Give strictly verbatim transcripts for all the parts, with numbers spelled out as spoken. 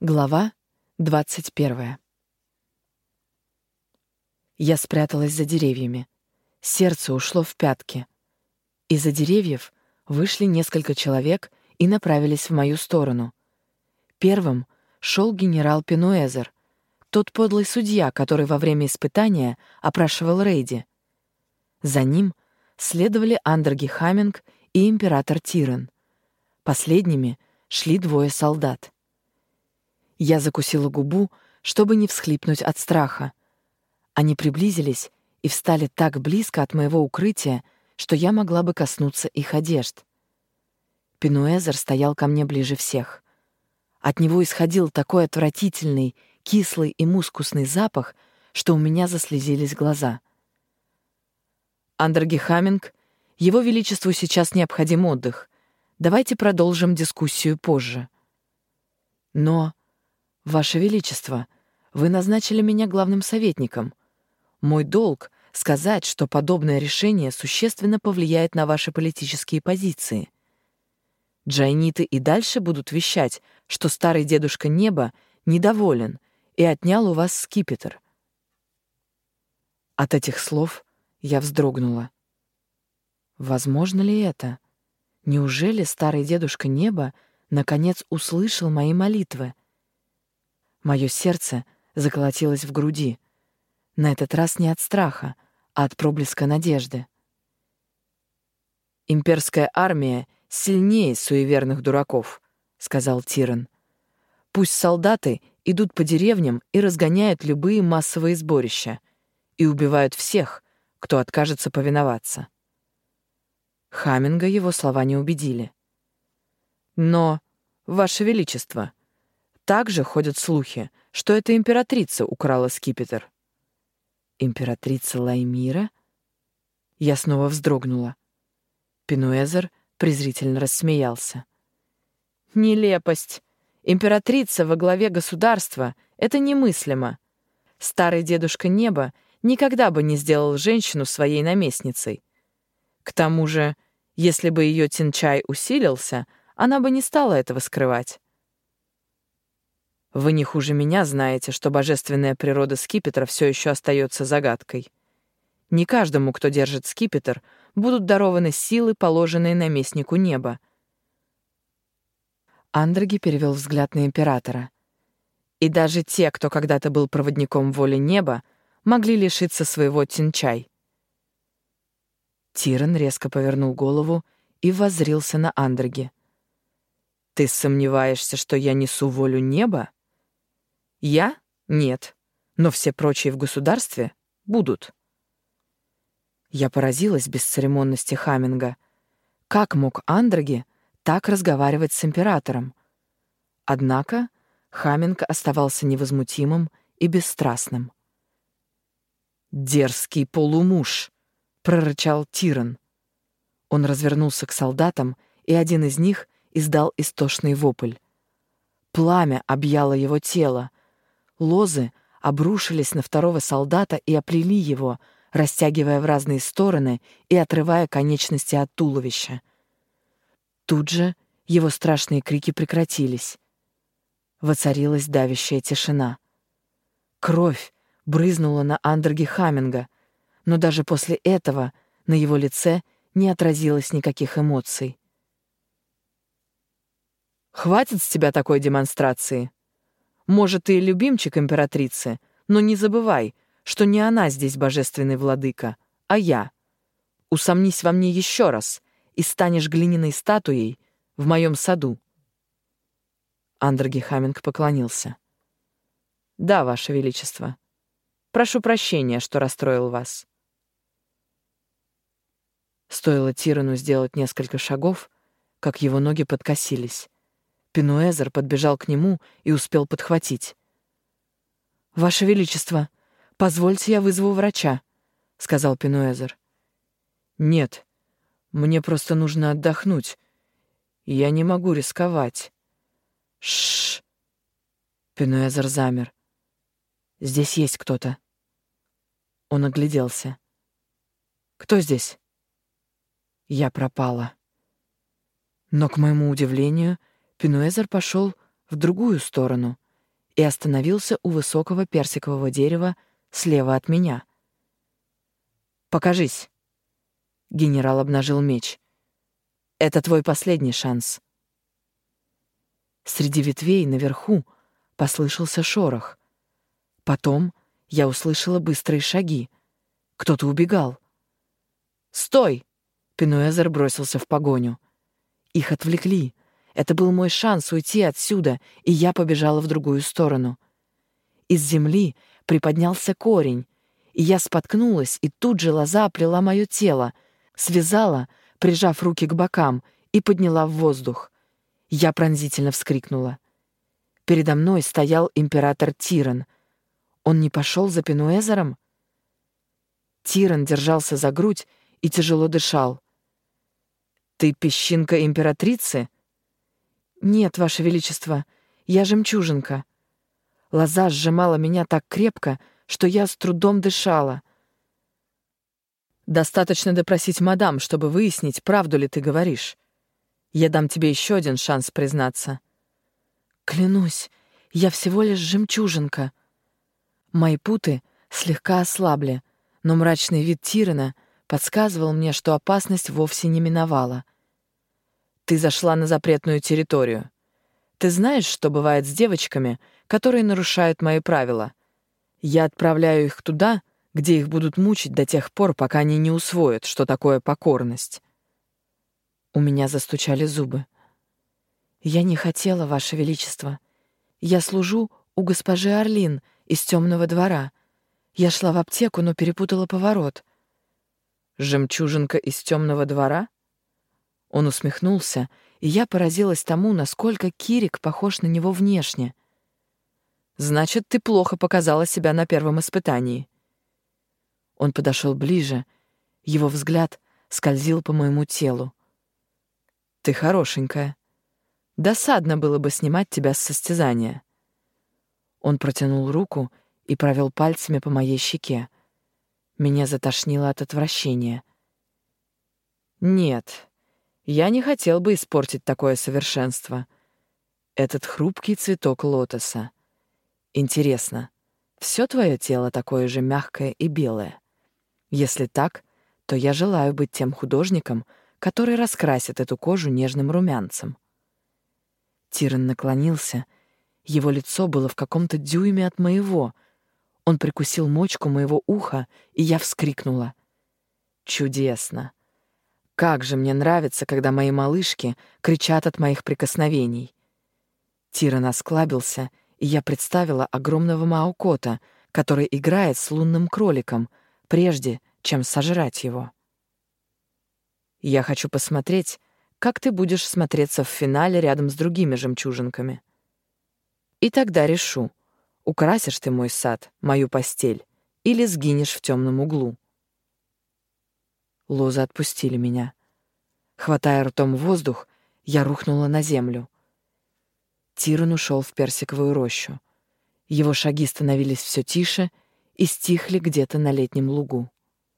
Глава двадцать первая. Я спряталась за деревьями. Сердце ушло в пятки. Из-за деревьев вышли несколько человек и направились в мою сторону. Первым шел генерал Пенуэзер, тот подлый судья, который во время испытания опрашивал Рейди. За ним следовали Андерги Хамминг и император Тиран. Последними шли двое солдат. Я закусила губу, чтобы не всхлипнуть от страха. Они приблизились и встали так близко от моего укрытия, что я могла бы коснуться их одежд. Пенуэзер стоял ко мне ближе всех. От него исходил такой отвратительный, кислый и мускусный запах, что у меня заслезились глаза. «Андерги Хамминг, его величеству сейчас необходим отдых. Давайте продолжим дискуссию позже». «Но, Ваше Величество, вы назначили меня главным советником. Мой долг — сказать, что подобное решение существенно повлияет на ваши политические позиции. Джайниты и дальше будут вещать, что старый дедушка Неба недоволен и отнял у вас скипетр». От этих слов я вздрогнула. Возможно ли это? Неужели старый дедушка Неба наконец услышал мои молитвы? Мое сердце заколотилось в груди. На этот раз не от страха, а от проблеска надежды. «Имперская армия сильнее суеверных дураков», — сказал Тиран. «Пусть солдаты идут по деревням и разгоняют любые массовые сборища и убивают всех, кто откажется повиноваться». Хамминга его слова не убедили. «Но, Ваше Величество, также ходят слухи, что эта императрица украла скипетр». «Императрица Лаймира?» Я снова вздрогнула. Пенуэзер презрительно рассмеялся. «Нелепость! Императрица во главе государства — это немыслимо. Старый дедушка Неба никогда бы не сделал женщину своей наместницей. К тому же, если бы ее Тинчай усилился, она бы не стала этого скрывать. Вы не хуже меня знаете, что божественная природа скипетра все еще остается загадкой. Не каждому, кто держит скипетр, будут дарованы силы, положенные наместнику неба». Андерги перевел взгляд на императора. «И даже те, кто когда-то был проводником воли неба, могли лишиться своего Тинчай». Тиран резко повернул голову и воззрился на Андерги. «Ты сомневаешься, что я несу волю неба?» «Я? Нет. Но все прочие в государстве будут». Я поразилась бесцеремонности Хамминга. Как мог Андерги так разговаривать с императором? Однако Хамминг оставался невозмутимым и бесстрастным. «Дерзкий полумуж!» — прорычал Тиран. Он развернулся к солдатам, и один из них издал истошный вопль. Пламя объяло его тело. Лозы обрушились на второго солдата и оплели его, растягивая в разные стороны и отрывая конечности от туловища. Тут же его страшные крики прекратились. Воцарилась давящая тишина. Кровь брызнула на Андерги Хамминга, но даже после этого на его лице не отразилось никаких эмоций. «Хватит с тебя такой демонстрации. Может, ты и любимчик императрицы, но не забывай, что не она здесь божественный владыка, а я. Усомнись во мне еще раз и станешь глиняной статуей в моем саду». Андерги Хамминг поклонился. «Да, Ваше Величество. Прошу прощения, что расстроил вас». Стоило Тирану сделать несколько шагов, как его ноги подкосились. Пенуэзер подбежал к нему и успел подхватить. «Ваше Величество, позвольте я вызову врача», — сказал Пенуэзер. «Нет, мне просто нужно отдохнуть. Я не могу рисковать». «Ш-ш-ш!» Пенуэзер замер. «Здесь есть кто-то». Он огляделся. «Кто здесь?» Я пропала. Но, к моему удивлению, Пенуэзер пошел в другую сторону, и остановился у высокого персикового дерева слева от меня. «Покажись!» Генерал обнажил меч. «Это твой последний шанс». Среди ветвей наверху послышался шорох. Потом я услышала быстрые шаги. Кто-то убегал. «Стой!» — Пенуэзер бросился в погоню. Их отвлекли. Это был мой шанс уйти отсюда, и я побежала в другую сторону. Из земли приподнялся корень, и я споткнулась, и тут же лоза оплела мое тело, связала, прижав руки к бокам, и подняла в воздух. Я пронзительно вскрикнула. Передо мной стоял император Тиран. Он не пошел за Пенуэзером? Тиран держался за грудь и тяжело дышал. «Ты песчинка императрицы?» «Нет, Ваше Величество, я жемчужинка». Лоза сжимала меня так крепко, что я с трудом дышала. «Достаточно допросить мадам, чтобы выяснить, правду ли ты говоришь. Я дам тебе еще один шанс признаться». «Клянусь, я всего лишь жемчужинка». Мои путы слегка ослабли, но мрачный вид Тирана подсказывал мне, что опасность вовсе не миновала. «Ты зашла на запретную территорию. Ты знаешь, что бывает с девочками, которые нарушают мои правила? Я отправляю их туда, где их будут мучить до тех пор, пока они не усвоят, что такое покорность». У меня застучали зубы. «Я не хотела, Ваше Величество. Я служу у госпожи Орлин из Темного двора. Я шла в аптеку, но перепутала поворот». «Жемчужинка из Темного двора?» Он усмехнулся, и я поразилась тому, насколько Кирик похож на него внешне. «Значит, ты плохо показала себя на первом испытании». Он подошел ближе, его взгляд скользил по моему телу. «Ты хорошенькая. Досадно было бы снимать тебя с состязания». Он протянул руку и провел пальцами по моей щеке. Меня затошнило от отвращения. «Нет, я не хотел бы испортить такое совершенство. Этот хрупкий цветок лотоса. Интересно, все твое тело такое же мягкое и белое? Если так, то я желаю быть тем художником, который раскрасит эту кожу нежным румянцем». Тиран наклонился. Его лицо было в каком-то дюйме от моего. Он прикусил мочку моего уха, и я вскрикнула. «Чудесно! Как же мне нравится, когда мои малышки кричат от моих прикосновений». Тиран осклабился, и я представила огромного маокота, который играет с лунным кроликом, прежде чем сожрать его. «Я хочу посмотреть, как ты будешь смотреться в финале рядом с другими жемчужинками. И тогда решу, украсишь ты мой сад, мою постель, или сгинешь в темном углу». Лозы отпустили меня. Хватая ртом воздух, я рухнула на землю. Тиран ушел в персиковую рощу. Его шаги становились все тише и стихли где-то на летнем лугу.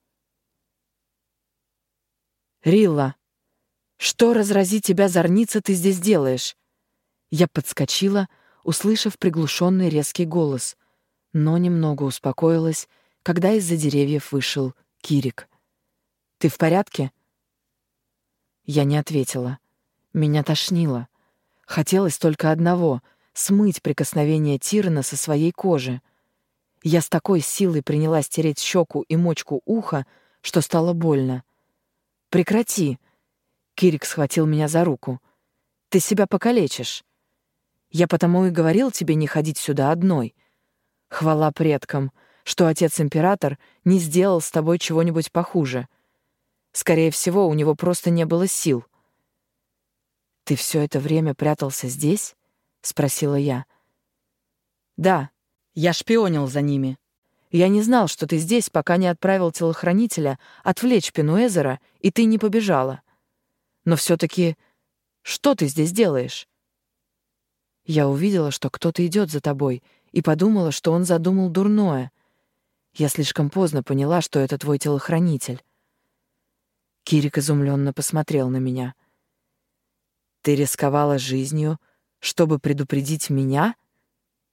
«Рилла, что, разрази тебя, зорница, ты здесь делаешь?» Я подскочила, услышав приглушенный резкий голос, но немного успокоилась, когда из-за деревьев вышел Кирик. «Ты в порядке?» Я не ответила. Меня тошнило. Хотелось только одного — смыть прикосновение Тирана со своей кожи. Я с такой силой принялась тереть щеку и мочку уха, что стало больно. «Прекрати!» — Кирик схватил меня за руку. «Ты себя покалечишь. Я потому и говорил тебе не ходить сюда одной. Хвала предкам, что отец-император не сделал с тобой чего-нибудь похуже. Скорее всего, у него просто не было сил». «Ты все это время прятался здесь?» — спросила я. «Да, я шпионил за ними. Я не знал, что ты здесь, пока не отправил телохранителя отвлечь Пенуэзера, и ты не побежала. Но все-таки что ты здесь делаешь?» Я увидела, что кто-то идет за тобой, и подумала, что он задумал дурное. Я слишком поздно поняла, что это твой телохранитель. Кирик изумленно посмотрел на меня. «Ты рисковала жизнью, чтобы предупредить меня?»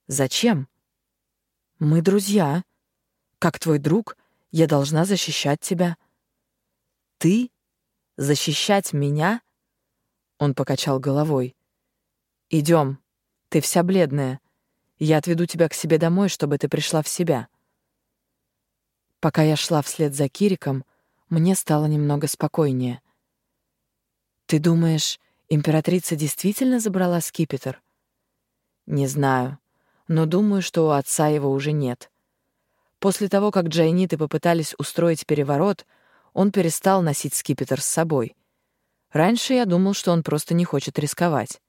Зачем? Мы друзья. Как твой друг, я должна защищать тебя. Ты? Защищать меня? Он покачал головой. Идем. Ты вся бледная. Я отведу тебя к себе домой, чтобы ты пришла в себя. Пока я шла вслед за Кириком, мне стало немного спокойнее. Ты думаешь, императрица действительно забрала скипетр? Не знаю, но думаю, что у отца его уже нет. После того, как джайниты попытались устроить переворот, он перестал носить скипетр с собой. Раньше я думал, что он просто не хочет рисковать.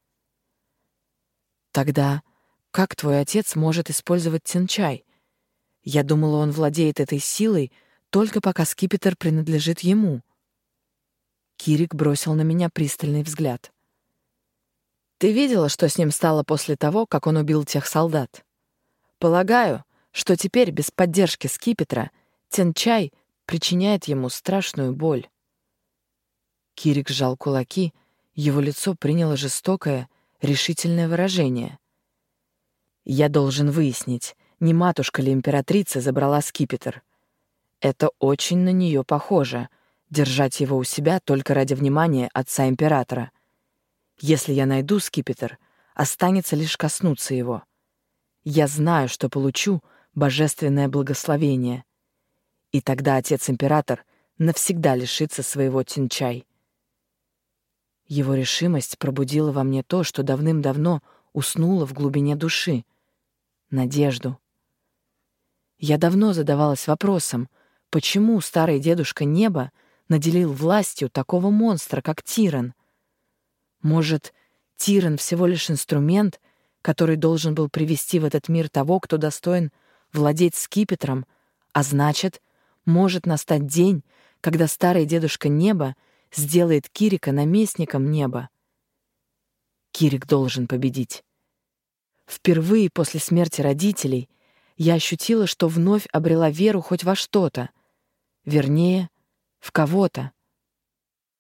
Тогда как твой отец может использовать Тянчай? Я думала, он владеет этой силой только пока скипетр принадлежит ему. Кирик бросил на меня пристальный взгляд. Ты видела, что с ним стало после того, как он убил тех солдат? Полагаю, что теперь без поддержки скипетра Тянчай причиняет ему страшную боль. Кирик сжал кулаки, его лицо приняло жестокое, решительное выражение. Я должен выяснить, не матушка ли императрица забрала скипетр. Это очень на нее похоже — держать его у себя только ради внимания отца императора. Если я найду скипетр, останется лишь коснуться его. Я знаю, что получу божественное благословение. И тогда отец-император навсегда лишится своего Тянчай. Его решимость пробудила во мне то, что давным-давно уснуло в глубине души — надежду. Я давно задавалась вопросом, почему старый дедушка Неба наделил властью такого монстра, как Тиран. Может, Тиран всего лишь инструмент, который должен был привести в этот мир того, кто достоин владеть скипетром, а значит, может настать день, когда старый дедушка Неба сделает Кирика наместником неба. Кирик должен победить. Впервые после смерти родителей я ощутила, что вновь обрела веру хоть во что-то, вернее, в кого-то.